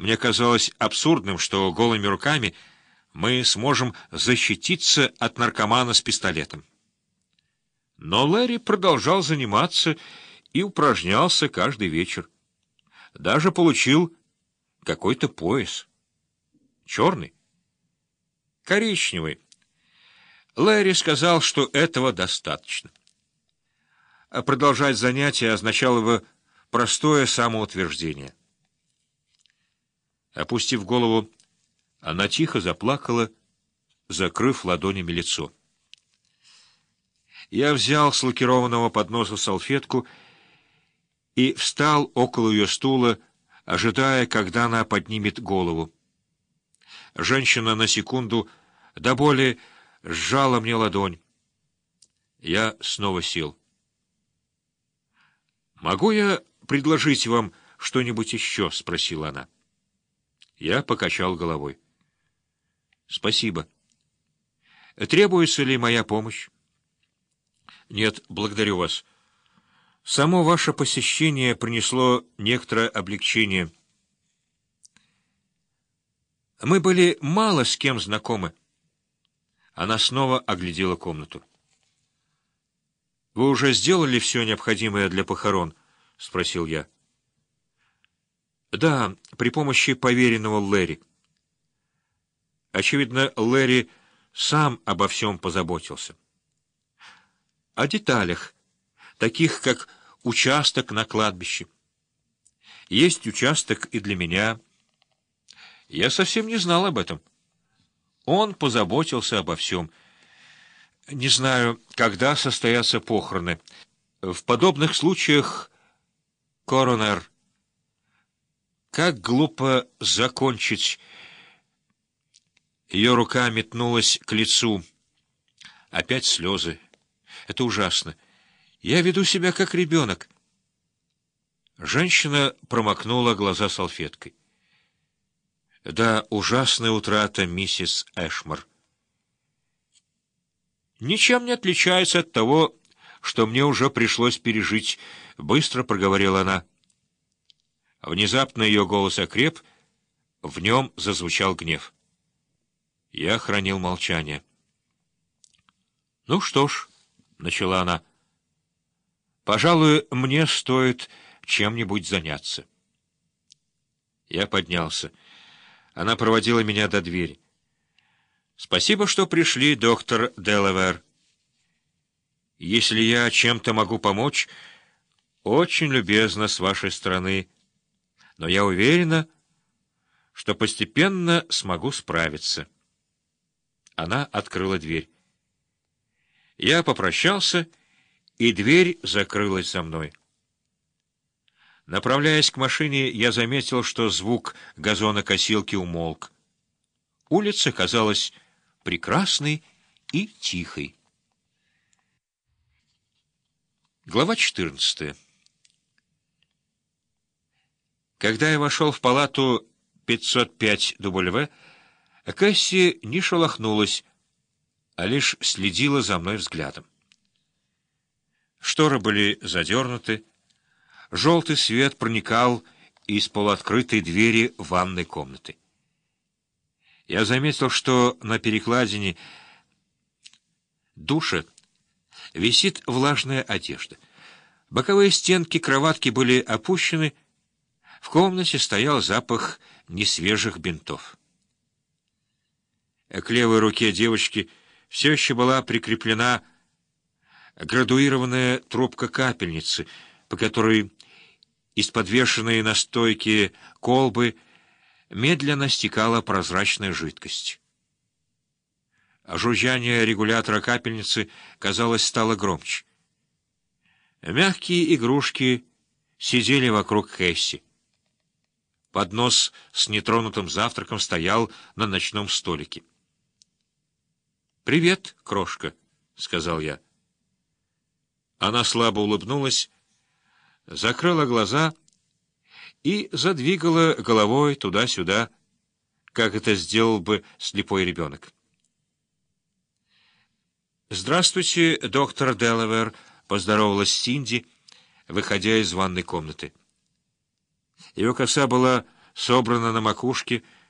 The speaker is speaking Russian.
Мне казалось абсурдным, что голыми руками мы сможем защититься от наркомана с пистолетом. Но Лэри продолжал заниматься и упражнялся каждый вечер. Даже получил какой-то пояс. Черный? Коричневый. Лэри сказал, что этого достаточно. А продолжать занятия означало бы простое самоутверждение. Опустив голову, она тихо заплакала, закрыв ладонями лицо. Я взял с лакированного подноса салфетку и встал около ее стула, ожидая, когда она поднимет голову. Женщина на секунду до боли сжала мне ладонь. Я снова сел. «Могу я предложить вам что-нибудь еще?» — спросила она. Я покачал головой. «Спасибо. Требуется ли моя помощь?» «Нет, благодарю вас. Само ваше посещение принесло некоторое облегчение. Мы были мало с кем знакомы». Она снова оглядела комнату. «Вы уже сделали все необходимое для похорон?» — спросил я. «Да, при помощи поверенного Лэри». Очевидно, Лэри сам обо всем позаботился. О деталях, таких как участок на кладбище. Есть участок и для меня. Я совсем не знал об этом. Он позаботился обо всем. Не знаю, когда состоятся похороны. В подобных случаях коронер. Как глупо закончить. Ее рука метнулась к лицу. Опять слезы. Это ужасно. Я веду себя как ребенок. Женщина промокнула глаза салфеткой. Да, ужасная утрата, миссис Эшмор. Ничем не отличается от того, что мне уже пришлось пережить, — быстро проговорила она. Внезапно ее голос окреп, в нем зазвучал гнев. Я хранил молчание. «Ну что ж», — начала она, — «пожалуй, мне стоит чем-нибудь заняться». Я поднялся. Она проводила меня до двери. «Спасибо, что пришли, доктор Делавер. Если я чем-то могу помочь, очень любезно с вашей стороны, но я уверена, что постепенно смогу справиться». Она открыла дверь. Я попрощался, и дверь закрылась за мной. Направляясь к машине, я заметил, что звук газонокосилки умолк. Улица казалась прекрасной и тихой. Глава 14. Когда я вошел в палату 505W, Кэсси не шелохнулась, а лишь следила за мной взглядом. Шторы были задернуты, желтый свет проникал из полуоткрытой двери ванной комнаты. Я заметил, что на перекладине душа висит влажная одежда. Боковые стенки кроватки были опущены, в комнате стоял запах несвежих бинтов. К левой руке девочки все еще была прикреплена градуированная трубка капельницы, по которой из подвешенной на стойке колбы медленно стекала прозрачная жидкость. Жужжание регулятора капельницы, казалось, стало громче. Мягкие игрушки сидели вокруг Кэсси. Поднос с нетронутым завтраком стоял на ночном столике. «Привет, крошка», — сказал я. Она слабо улыбнулась, закрыла глаза и задвигала головой туда-сюда, как это сделал бы слепой ребенок. «Здравствуйте, доктор Делавер», — поздоровалась Синди, выходя из ванной комнаты. Ее коса была собрана на макушке,